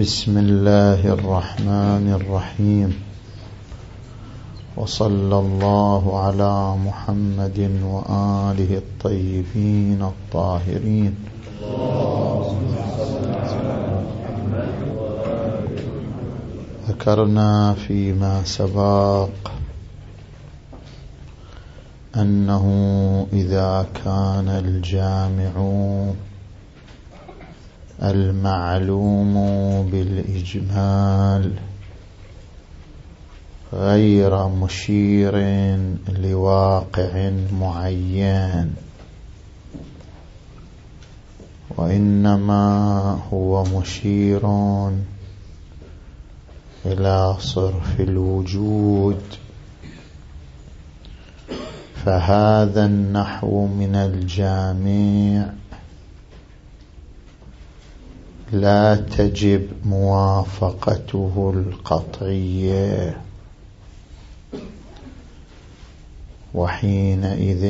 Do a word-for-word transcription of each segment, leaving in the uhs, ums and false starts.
بسم الله الرحمن الرحيم، وصلى الله على محمد وآله الطيبين الطاهرين. ذكرنا فيما سبق أنه إذا كان الجامع المعلوم بالإجمال غير مشير لواقع معين، وإنما هو مشير إلى صرف الوجود، فهذا النحو من الجامع لا تجب موافقته القطعية، وحينئذ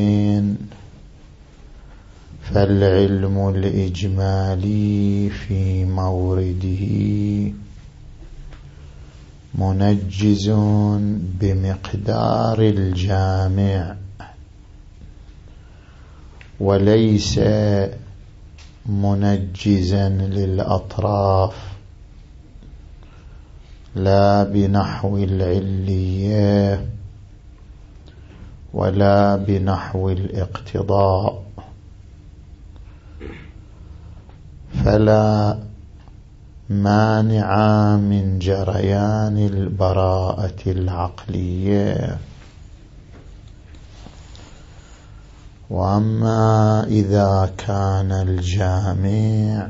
فالعلم الإجمالي في مورده منجز بمقدار الجامع، وليس منجزا للأطراف، لا بنحو العلية ولا بنحو الاقتضاء، فلا مانع من جريان البراءة العقلية. وأما إذا كان الجامع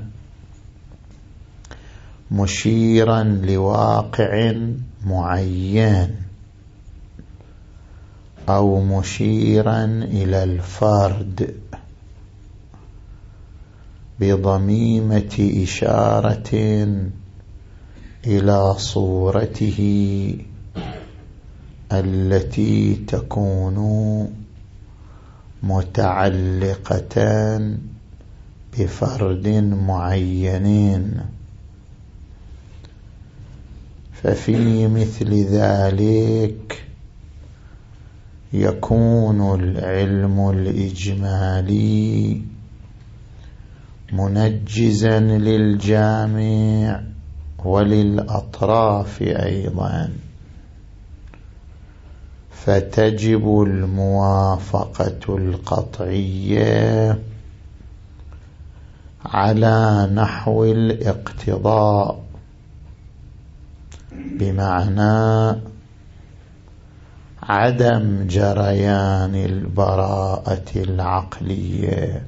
مشيرا لواقع معين أو مشيرا إلى الفرد بضميمة إشارة إلى صورته التي تكون متعلقة بفرد معين، ففي مثل ذلك يكون العلم الإجمالي منجزا للجامع وللأطراف أيضا، فتجب الموافقة القطعية على نحو الاقتضاء، بمعنى عدم جريان البراءة العقلية،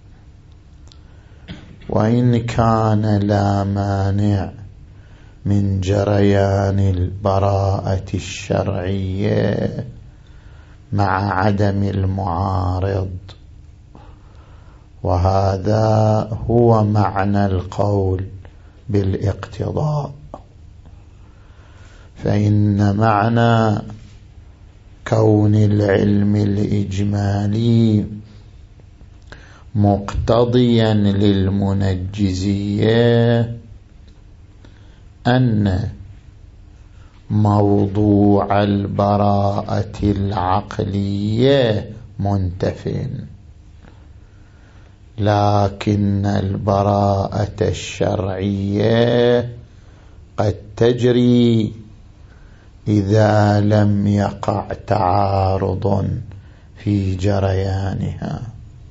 وإن كان لا مانع من جريان البراءة الشرعية مع عدم المعارض، وهذا هو معنى القول بالاقتضاء. فإن معنى كون العلم الإجمالي مقتضيا للمنجزية أن موضوع البراءة العقلية منتف، لكن البراءة الشرعية قد تجري إذا لم يقع تعارض في جريانها.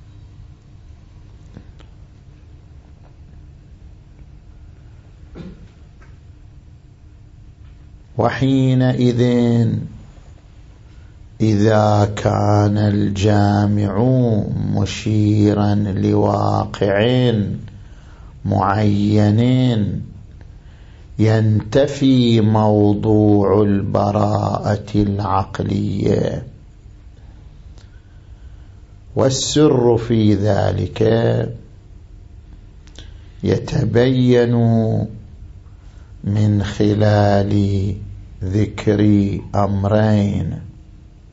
وحينئذ إذا كان الجامع مشيرا لواقع معين ينتفي موضوع البراءة العقلية، والسر في ذلك يتبين من خلال ذكر أمرين.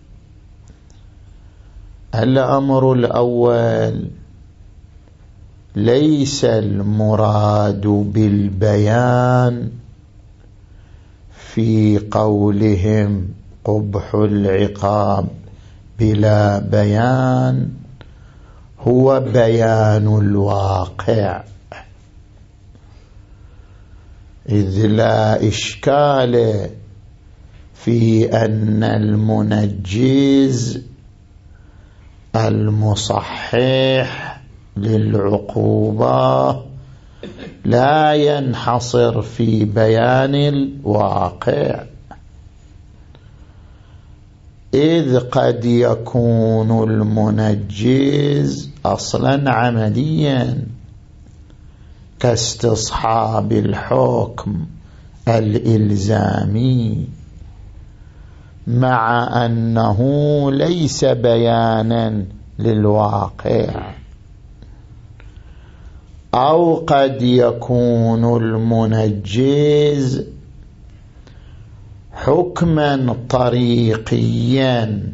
الأمر الأول ليس المراد بالبيان في قولهم قبح العقاب بلا بيان هو بيان الواقع، إذ لا إشكال في أن المنجز المصحح للعقوبة لا ينحصر في بيان الواقع، إذ قد يكون المنجز أصلا عمليا كاستصحاب الحكم الإلزامي، مع أنه ليس بيانا للواقع. أو قد يكون المنجز حكما طريقيا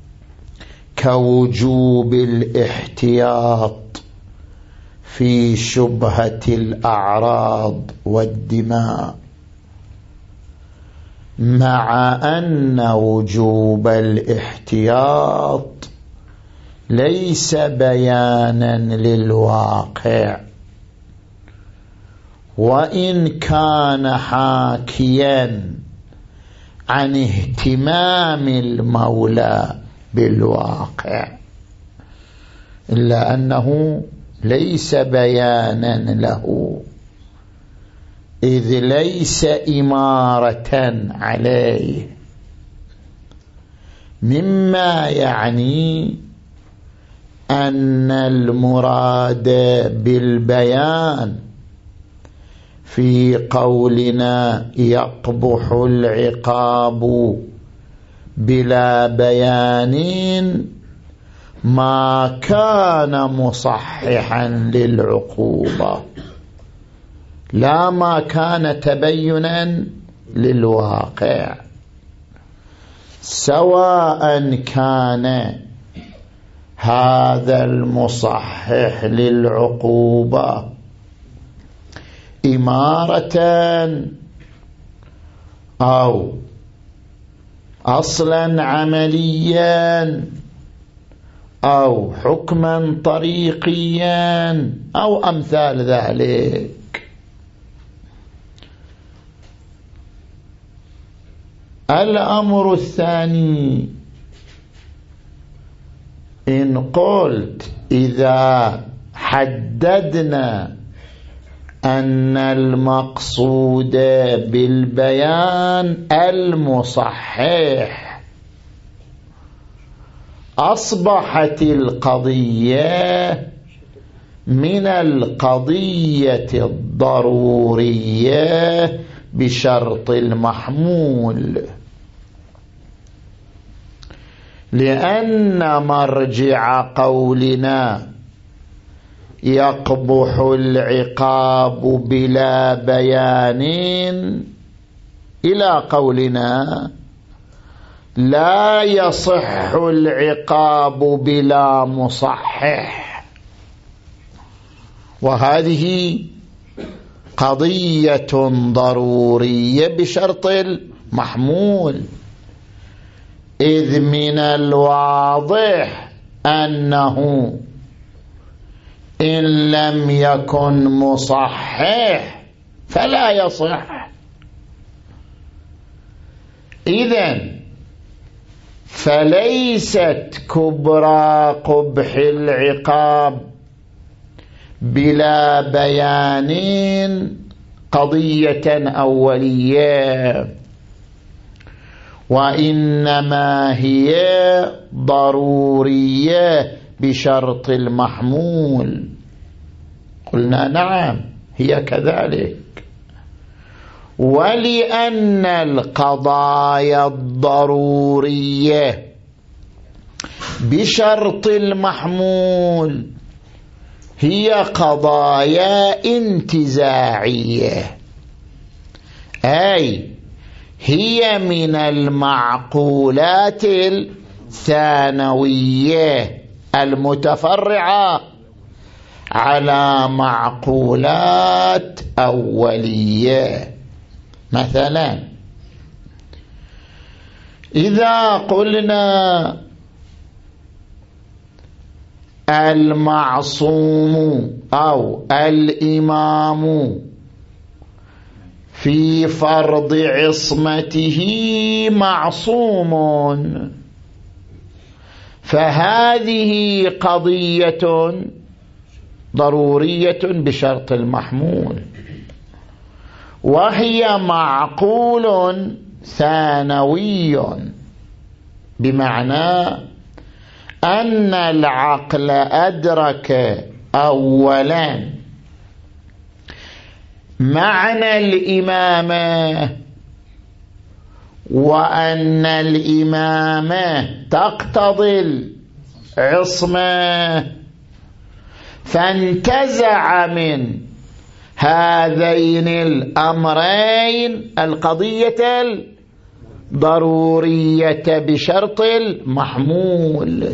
كوجوب الاحتياط في شبهة الأعراض والدماء، مع أن وجوب الاحتياط ليس بيانا للواقع، وإن كان حاكيا عن اهتمام المولى بالواقع، إلا أنه ليس بيانا له، إذ ليس إمارة عليه، مما يعني أن المراد بالبيان في قولنا يقبح العقاب بلا بيان ما كان مصححا للعقوبة، لا ما كان تبينا للواقع، سواء كان هذا المصحح للعقوبة إمارة أو أصلا عمليا أو حكما طريقيا أو أمثال ذلك. الأمر الثاني، إن قلت إذا حددنا أن المقصود بالبيان المصحح، أصبحت القضية من القضية الضرورية بشرط المحمول، لأن مرجع قولنا يقبح العقاب بلا بيان إلى قولنا لا يصح العقاب بلا مصحح، وهذه قضية ضرورية بشرط المحمول، إذ من الواضح أنه إن لم يكن مصحح فلا يصح. إذن فليست كبرى قبح العقاب بلا بيان قضية أولية، وإنما هي ضرورية بشرط المحمول. قلنا نعم هي كذلك، ولأن القضايا الضرورية بشرط المحمول هي قضايا انتزاعية، أي هي من المعقولات الثانوية المتفرعة على معقولات أولية. مثلا إذا قلنا المعصوم أو الإمام في فرض عصمته معصوم، فهذه قضية ضرورية بشرط المحمول، وهي معقول ثانوي، بمعنى أن العقل أدرك أولا معنى الإمامة، وأن الإمامة تقتضي العصمة، فانتزع من هذين الأمرين القضية الضرورية بشرط المحمول.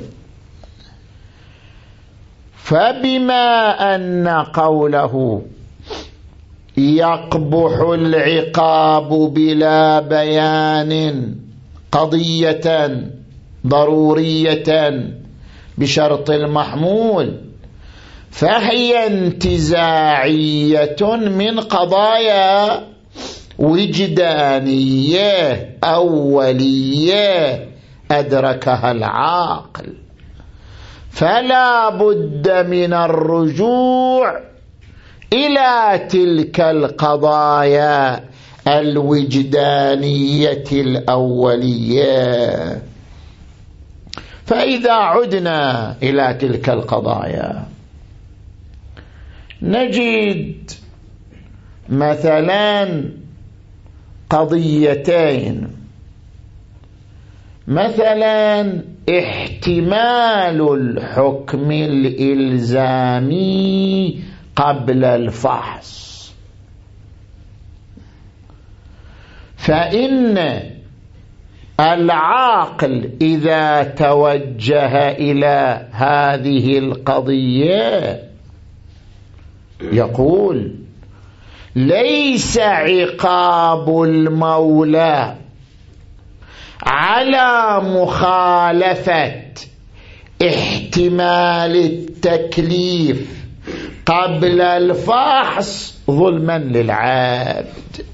فبما أن قوله يقبح العقاب بلا بيان قضية ضرورية بشرط المحمول، فهي انتزاعية من قضايا وجدانية أولية أدركها العاقل، فلا بد من الرجوع إلى تلك القضايا الوجدانية الأولية. فإذا عدنا إلى تلك القضايا نجد مثلا قضيتين، مثلا احتمال الحكم الإلزامي قبل الفحص. فإن العاقل إذا توجه إلى هذه القضية يقول ليس عقاب المولى على مخالفة احتمال التكليف قبل الفحص ظلما للعبد،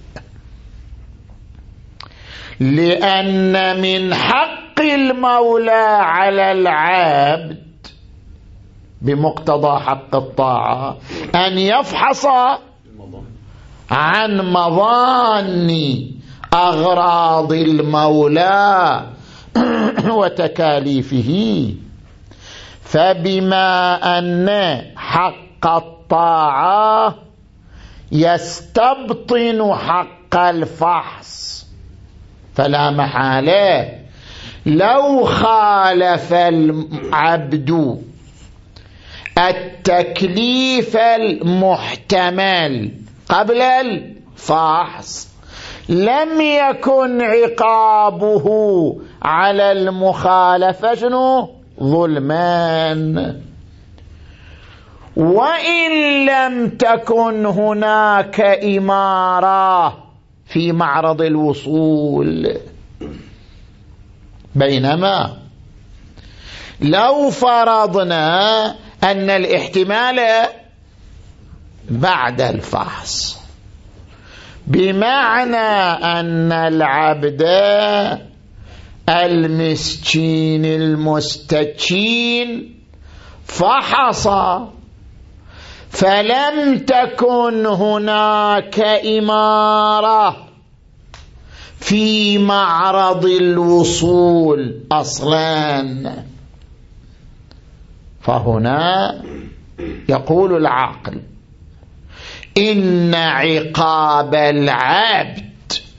لأن من حق المولى على العبد بمقتضى حق الطاعة أن يفحص عن مظان أغراض المولى وتكاليفه. فبما أن حق الطاعة يستبطن حق الفحص، فلا محالة لو خالف العبد التكليف المحتمل قبل الفحص لم يكن عقابه على المخالفة شنو؟ ظلمان. وإن لم تكن هناك إمارة في معرض الوصول، بينما لو فرضنا أن الاحتمال بعد الفحص، بمعنى أن العبد المسكين المستكين فحص فلم تكن هناك إمارة في معرض الوصول أصلا، فهنا يقول العاقل إن عقاب العبد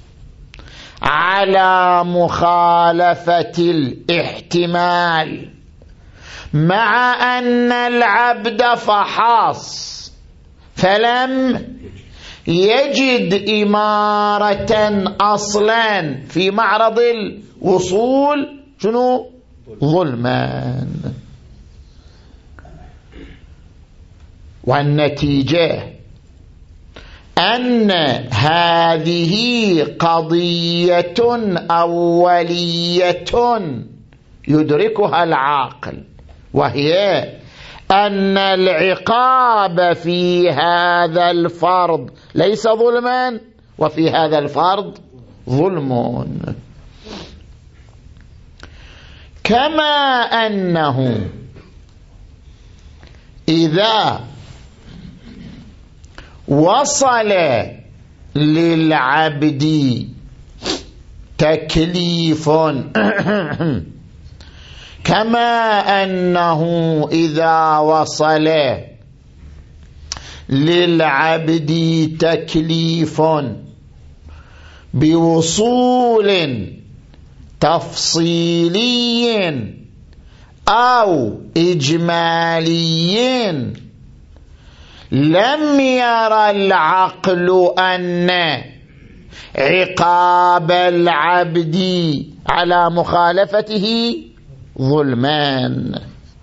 على مخالفة الاحتمال مع أن العبد فحص فلم يجد إمارة أصلا في معرض الوصول شنو؟ ظلمان. والنتيجة أن هذه قضية أولية يدركها العاقل، وهي أن العقاب في هذا الفرض ليس ظلما، وفي هذا الفرض ظلم. كما أنه إذا وصل للعبد تكليف كما أنه إذا وصل للعبد تكليف بوصول تفصيلي أو إجمالي لم ير العقل أن عقاب العبد على مخالفته ظلمان،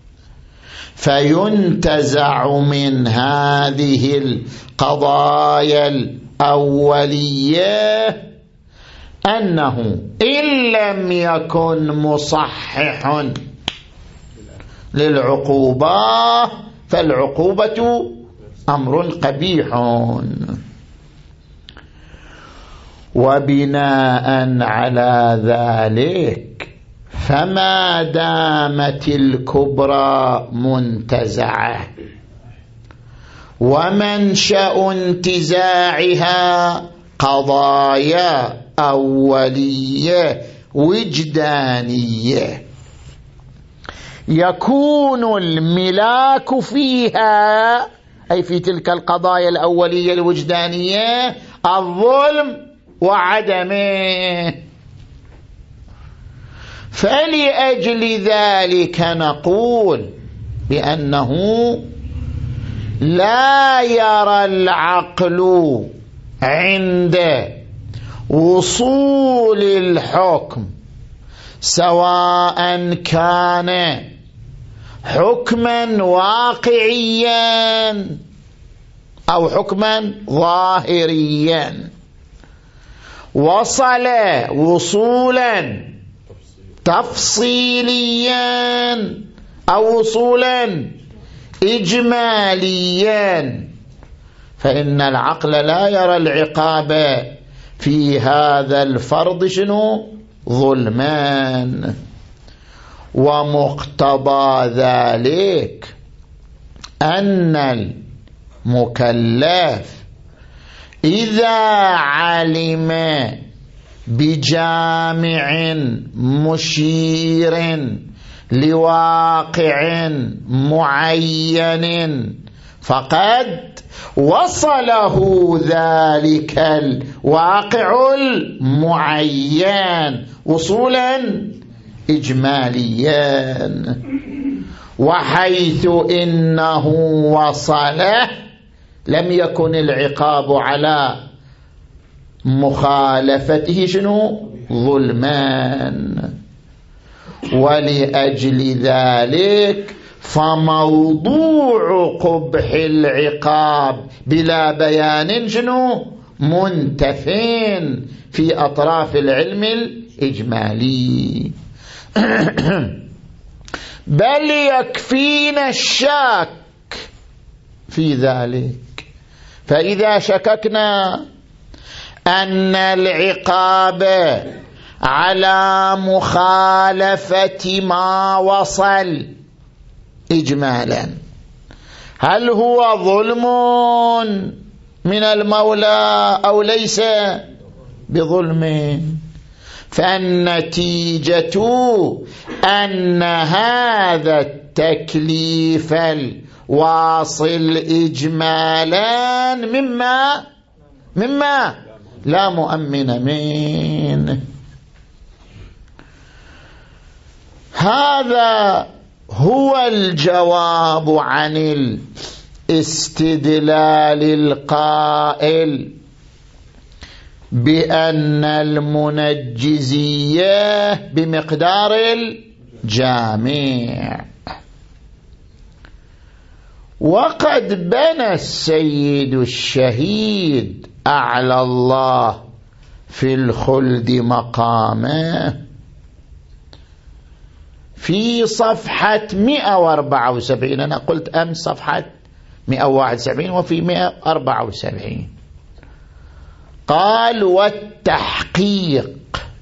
فينتزع من هذه القضايا الأولية أنه إن لم يكن مصحح للعقوبة فالعقوبة أمر قبيح. وبناء على ذلك فما دامت الكبرى منتزعة ومنشأ انتزاعها قضايا أولية وجدانية، يكون الملاك فيها أي في تلك القضايا الأولية الوجدانية الظلم وعدمه. فلأجل ذلك نقول بأنه لا يرى العقل عند وصول الحكم سواء كان حكما واقعيا أو حكما ظاهريا، وصل وصولا تفصيليا أو وصولا إجماليا، فإن العقل لا يرى العقاب في هذا الفرض شنو؟ ظلمان. ومقتضى ذلك أن المكلف إذا علم بجامع مشير لواقع معين فقد وصله ذلك الواقع المعين وصولا إجماليا، وحيث إنه وصله لم يكن العقاب على مخالفته شنو؟ ظلمان. ولأجل ذلك فموضوع قبح العقاب بلا بيان شنو؟ منتفين في أطراف العلم الإجمالي. بل يكفينا الشك في ذلك، فإذا شككنا أن العقاب على مخالفة ما وصل إجمالا هل هو ظلم من المولى أو ليس بظلم، فالنتيجة أن هذا التكليف الواصل إجمالا مما مما لا مؤمن منه. هذا هو الجواب عن الاستدلال القائل بأن المنجزية بمقدار الجامع. وقد بنى السيد الشهيد أعلى الله في الخلد مقامه في صفحة مئة وأربعة وسبعين. أنا قلت أمس صفحة مئة وواحد وسبعين وفي مئة وأربعة وسبعين قال: والتحقيق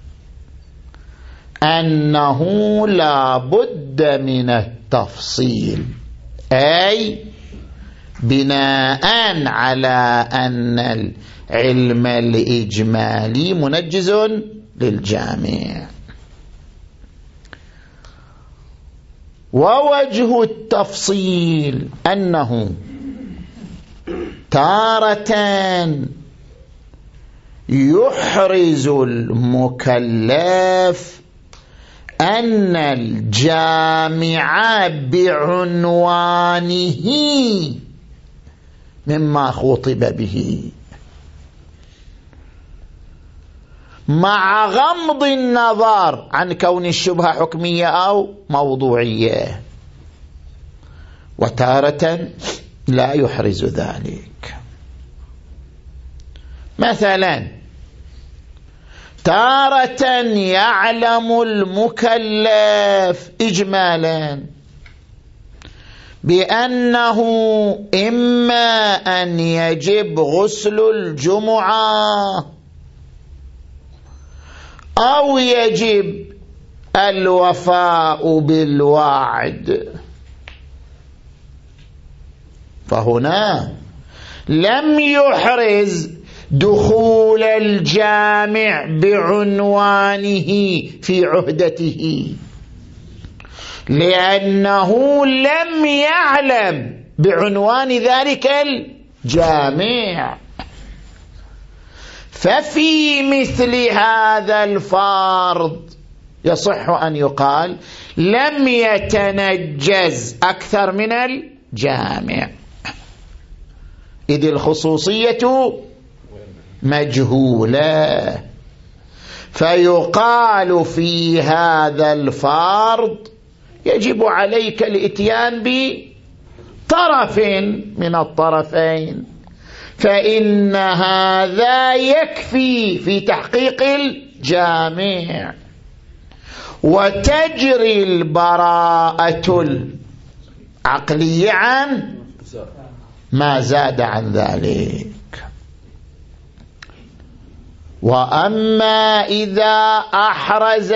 أنه لا بد من التفصيل، أي بناء على أن العلم الإجمالي منجز للجامع. ووجه التفصيل أنه تارة يحرز المكلف أن الجامع بعنوانه مما خطب به، مع غمض النظر عن كون الشبهة حكمية أو موضوعية، وتارة لا يحرز ذلك. مثلا تارة يعلم المكلف إجمالا بأنه إما أن يجب غسل الجمعة أو يجب الوفاء بالوعد، فهنا لم يحرز دخول الجامع بعنوانه في عهدته، لأنه لم يعلم بعنوان ذلك الجامع. ففي مثل هذا الفرض يصح أن يقال لم يتنجز أكثر من الجامع، إذ الخصوصية مجهولة، فيقال في هذا الفرض يجب عليك الاتيان بطرف من الطرفين، فإن هذا يكفي في تحقيق الجامع، وتجري البراءة العقلية عن ما زاد عن ذلك. وأما إذا أحرز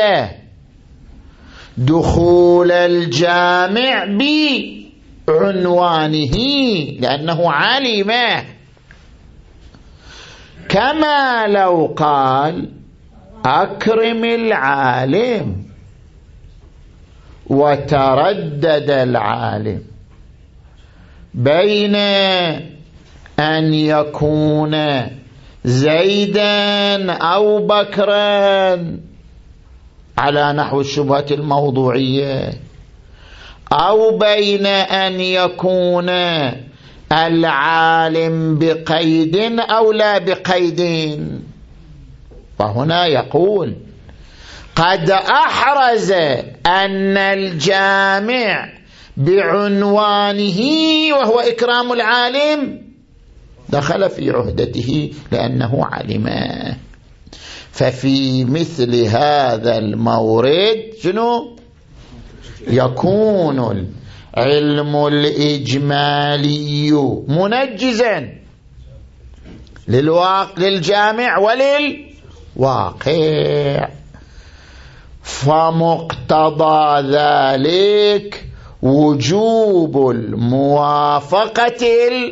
دخول الجامع بعنوانه لأنه علمه، كما لو قال أكرم العالم وتردد العالم بين أن يكون زيدا أو بكرا على نحو الشبهة الموضوعية، أو بين أن يكون العالم بقيد أو لا بقيد، فهنا يقول قد أحرز أن الجامع بعنوانه وهو إكرام العالم دخل في عهدته لأنه علمه. ففي مثل هذا المورد شنو يكون العلم الإجمالي منجزا للواقع للجامع وللواقع، فمقتضى ذلك وجوب الموافقة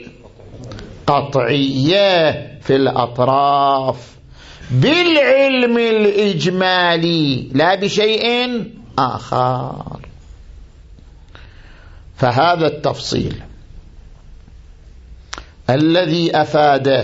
القطعية في الأطراف بالعلم الإجمالي لا بشيء آخر. فهذا التفصيل الذي أفاده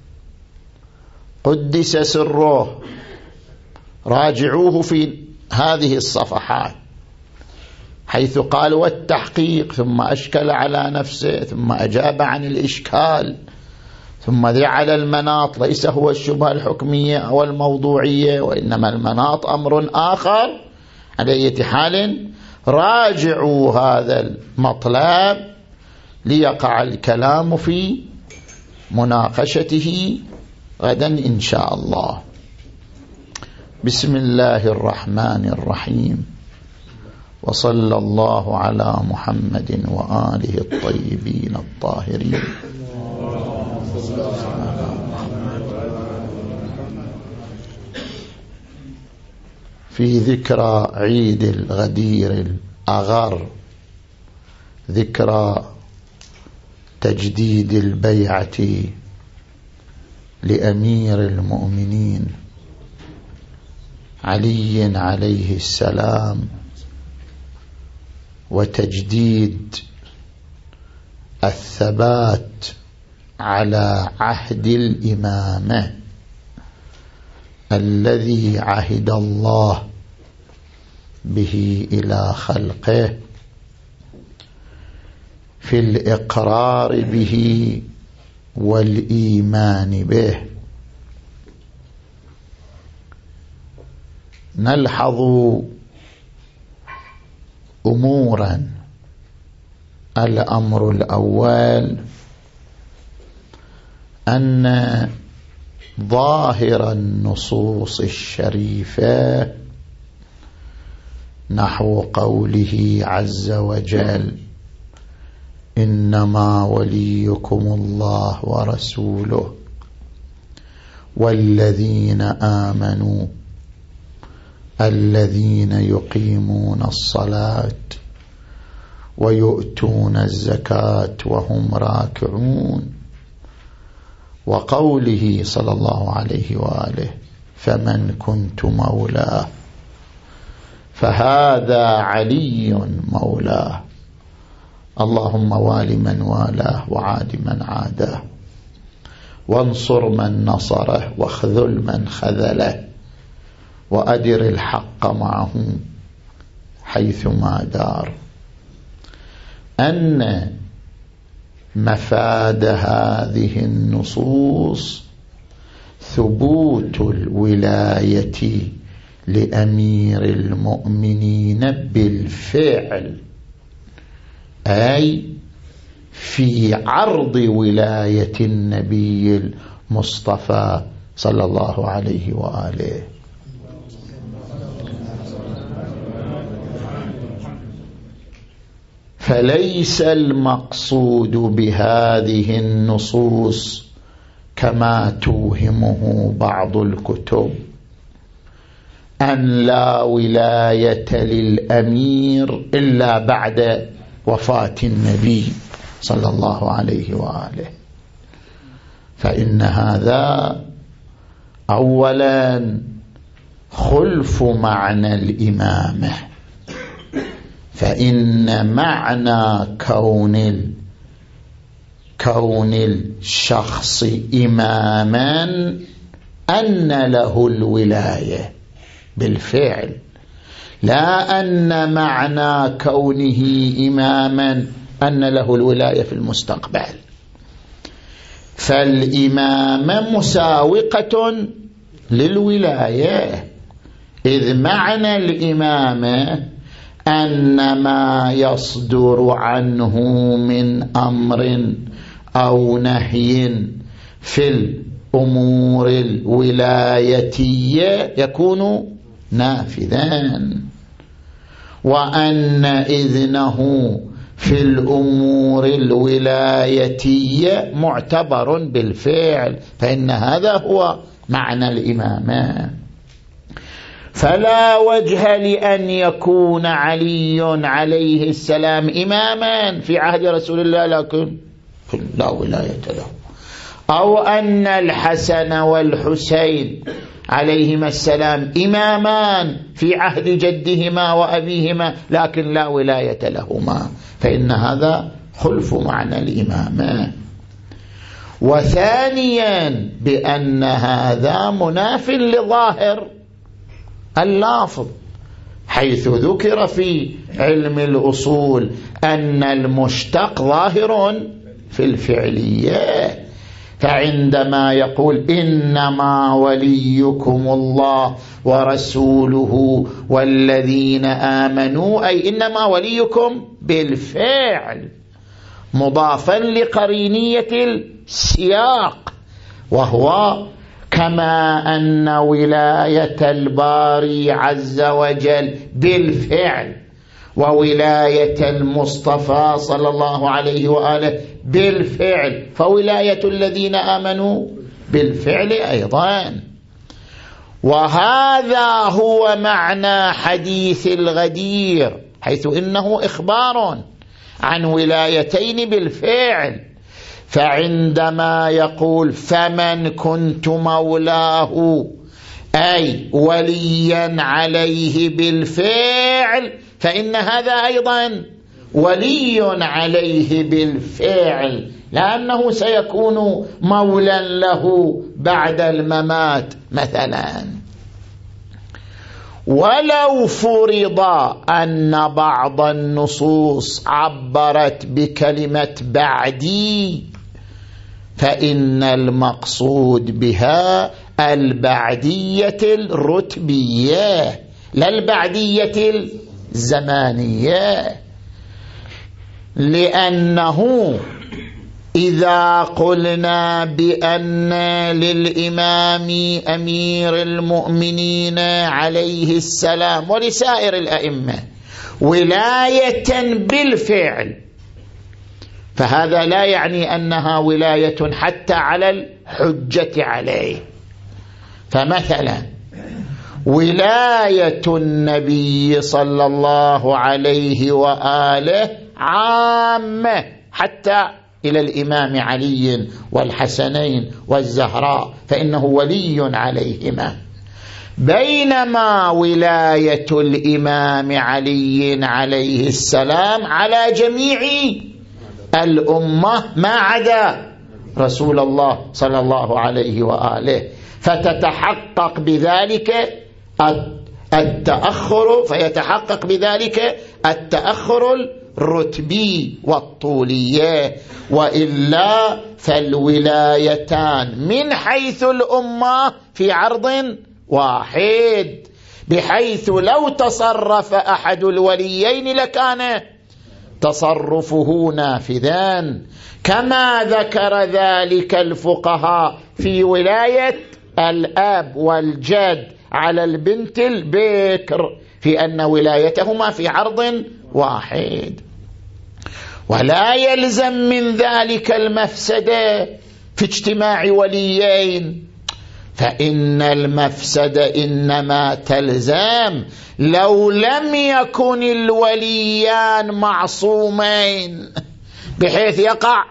قدس سره راجعوه في هذه الصفحات، حيث قال والتحقيق، ثم أشكل على نفسه، ثم أجاب عن الإشكال، ثم جعل المناط ليس هو الشبهة الحكمية أو الموضوعية، وإنما المناط أمر آخر. على أي حال راجعوا هذا المطلب ليقع الكلام في مناقشته غدا إن شاء الله. بسم الله الرحمن الرحيم، وصلى الله على محمد وآله الطيبين الطاهرين. في ذكرى عيد الغدير الأغر، ذكرى تجديد البيعة لأمير المؤمنين علي عليه السلام، وتجديد الثبات على عهد الإمامة الذي عهد الله به إلى خلقه في الإقرار به والإيمان به. نلحظ أمورا. الأمر الأول أن ظاهر النصوص الشريفة نحو قوله عز وجل: إنما وليكم الله ورسوله والذين آمنوا الذين يقيمون الصلاة ويؤتون الزكاة وهم راكعون، وقوله صلى الله عليه وآله: فمن كنت مولاه فهذا علي مولاه، اللهم وال من والاه وعاد من عاداه، وانصر من نصره واخذل من خذله، وأدر الحق معه حيثما دار. أن مفاد هذه النصوص ثبوت الولاية لأمير المؤمنين بالفعل، أي في عرض ولاية النبي المصطفى صلى الله عليه وآله. فليس المقصود بهذه النصوص كما توهمه بعض الكتب أن لا ولاية للأمير إلا بعد وفاة النبي صلى الله عليه وآله، فإن هذا أولا خلف معنى الإمامة. فإن معنى كون كون الشخص إماما أن له الولاية بالفعل، لا أن معنى كونه إماما أن له الولاية في المستقبل. فالإمامة مساوقة للولاية، إذ معنى الإمامة أن ما يصدر عنه من أمر أو نهي في الأمور الولايتية يكون نافذا، وأن إذنه في الأمور الولايتية معتبر بالفعل، فإن هذا هو معنى الإمامة. فلا وجه لأن يكون علي عليه السلام إماما في عهد رسول الله لكن لا ولاية له، أو أن الحسن والحسين عليهما السلام إمامان في عهد جدهما وأبيهما لكن لا ولاية لهما، فإن هذا خلف معنى الإمامة. وثانيا بأن هذا مناف لظاهر اللافظ، حيث ذكر في علم الأصول أن المشتق ظاهر في الفعلية. فعندما يقول إنما وليكم الله ورسوله والذين آمنوا، أي إنما وليكم بالفعل، مضافا لقرينية السياق، وهو كما أن ولاية الباري عز وجل بالفعل وولاية المصطفى صلى الله عليه وآله بالفعل، فولاية الذين آمنوا بالفعل أيضا. وهذا هو معنى حديث الغدير، حيث إنه إخبار عن ولايتين بالفعل. فعندما يقول فمن كنت مولاه أي وليا عليه بالفعل، فإن هذا أيضا ولي عليه بالفعل، لأنه سيكون مولا له بعد الممات مثلا. ولو فرض أن بعض النصوص عبرت بكلمة بعدي، فإن المقصود بها البعدية الرتبية لا البعدية الزمانية، لأنه إذا قلنا بأن للإمام أمير المؤمنين عليه السلام ولسائر الأئمة ولاية بالفعل، فهذا لا يعني أنها ولاية حتى على الحجة عليه. فمثلا ولاية النبي صلى الله عليه وآله عامة حتى إلى الإمام علي والحسنين والزهراء، فإنه ولي عليهما، بينما ولاية الإمام علي عليه السلام على جميع الأمة ما عدا رسول الله صلى الله عليه وآله، فتتحقق بذلك التأخر فيتحقق بذلك التأخر الرتبي والطولية. وإلا فالولايتان من حيث الأمة في عرض واحد، بحيث لو تصرف أحد الوليين لكان تصرفه نافذا، كما ذكر ذلك الفقهاء في ولاية الأب والجد على البنت البكر، في أن ولايتهما في عرض واحد. ولا يلزم من ذلك المفسدة في اجتماع وليين، فإن المفسدة إنما تلزم لو لم يكن الوليان معصومين بحيث يقع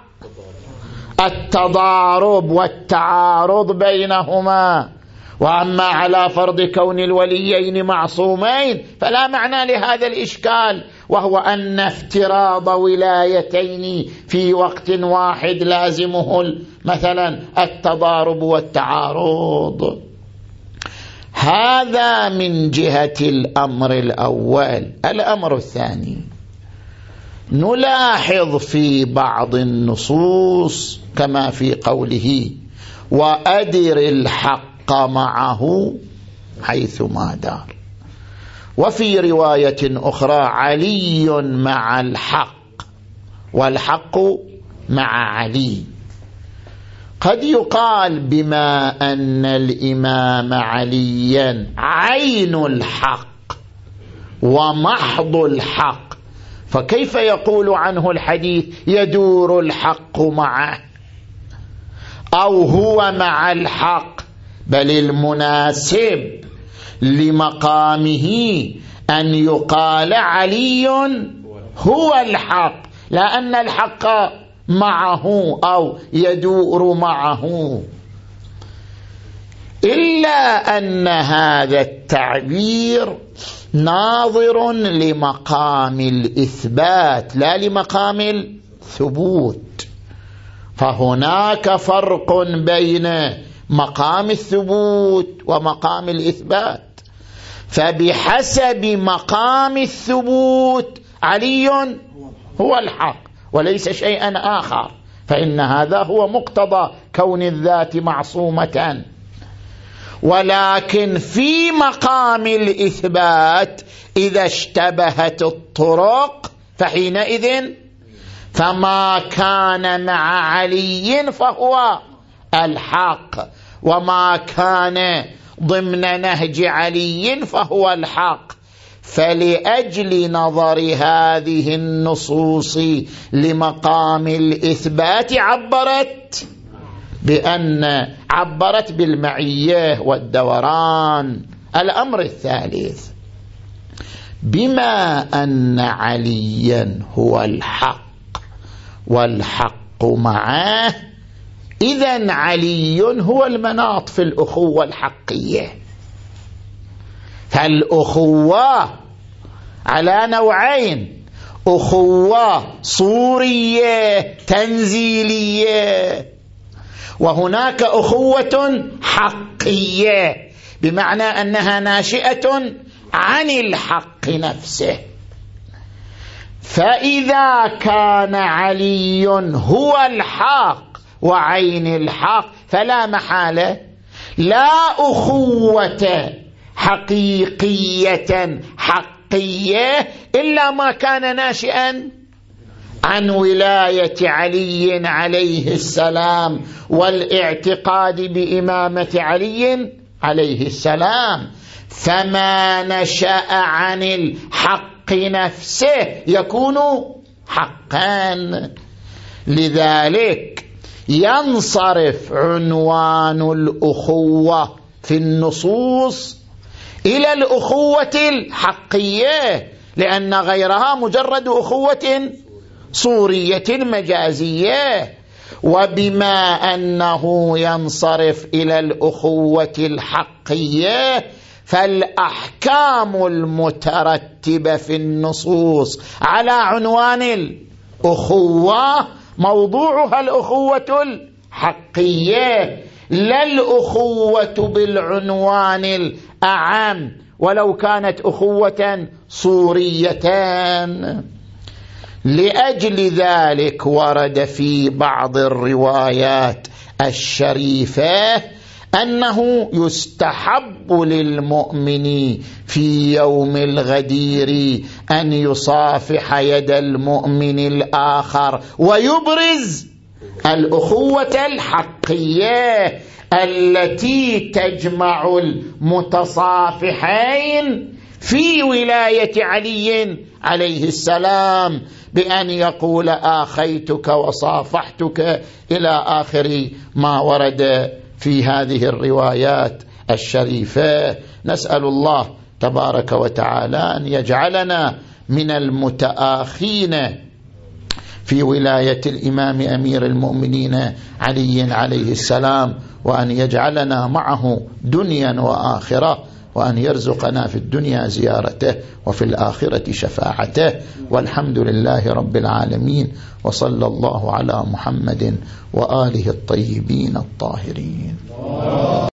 التضارب والتعارض بينهما. وأما على فرض كون الوليين معصومين فلا معنى لهذا الإشكال، وهو أن افتراض ولايتين في وقت واحد لازمه مثلا التضارب والتعارض. هذا من جهة الأمر الأول. الأمر الثاني، نلاحظ في بعض النصوص كما في قوله وأدر الحق معه حيث ما دار، وفي رواية أخرى علي مع الحق والحق مع علي. قد يقال بما أن الإمام عليا عين الحق ومحض الحق، فكيف يقول عنه الحديث يدور الحق معه أو هو مع الحق؟ بل المناسب لمقامه أن يقال علي هو الحق، لأن الحق معه أو يدور معه. إلا أن هذا التعبير ناظر لمقام الإثبات لا لمقام الثبوت، فهناك فرق بين مقام الثبوت ومقام الإثبات. فبحسب مقام الثبوت علي هو الحق وليس شيئا آخر، فإن هذا هو مقتضى كون الذات معصومة. ولكن في مقام الإثبات إذا اشتبهت الطرق فحينئذ فما كان مع علي فهو الحق، وما كان ضمن نهج علي فهو الحق. فلأجل نظر هذه النصوص لمقام الإثبات عبرت بأن عبرت بالمعية والدوران. الأمر الثالث، بما أن عليا هو الحق والحق معه، إذن علي هو المناط في الأخوة الحقية. فالأخوة على نوعين: أخوة صورية تنزيلية، وهناك أخوة حقية بمعنى أنها ناشئة عن الحق نفسه. فإذا كان علي هو الحق وعين الحق فلا محالة لا أخوة حقيقية حقية إلا ما كان ناشئا عن ولاية علي عليه السلام والاعتقاد بإمامة علي عليه السلام. فما نشأ عن الحق نفسه يكون حقا. لذلك ينصرف عنوان الأخوة في النصوص إلى الأخوة الحقية، لأن غيرها مجرد أخوة صورية مجازية. وبما أنه ينصرف إلى الأخوة الحقية فالأحكام المترتبة في النصوص على عنوان الأخوة موضوعها الأخوة الحقية، لا الأخوة بالعنوان الأعم ولو كانت أخوة صورية. لأجل ذلك ورد في بعض الروايات الشريفة أنه يستحب للمؤمن في يوم الغدير أن يصافح يد المؤمن الآخر ويبرز الأخوة الحقية التي تجمع المتصافحين في ولاية علي عليه السلام، بأن يقول آخيتك وصافحتك إلى آخر ما ورد في هذه الروايات الشريفة. نسأل الله تبارك وتعالى أن يجعلنا من المتآخين في ولاية الإمام أمير المؤمنين علي عليه السلام، وأن يجعلنا معه دنيا وآخرة، وأن يرزقنا في الدنيا زيارته وفي الآخرة شفاعته. والحمد لله رب العالمين، وصلى الله على محمد وآله الطيبين الطاهرين.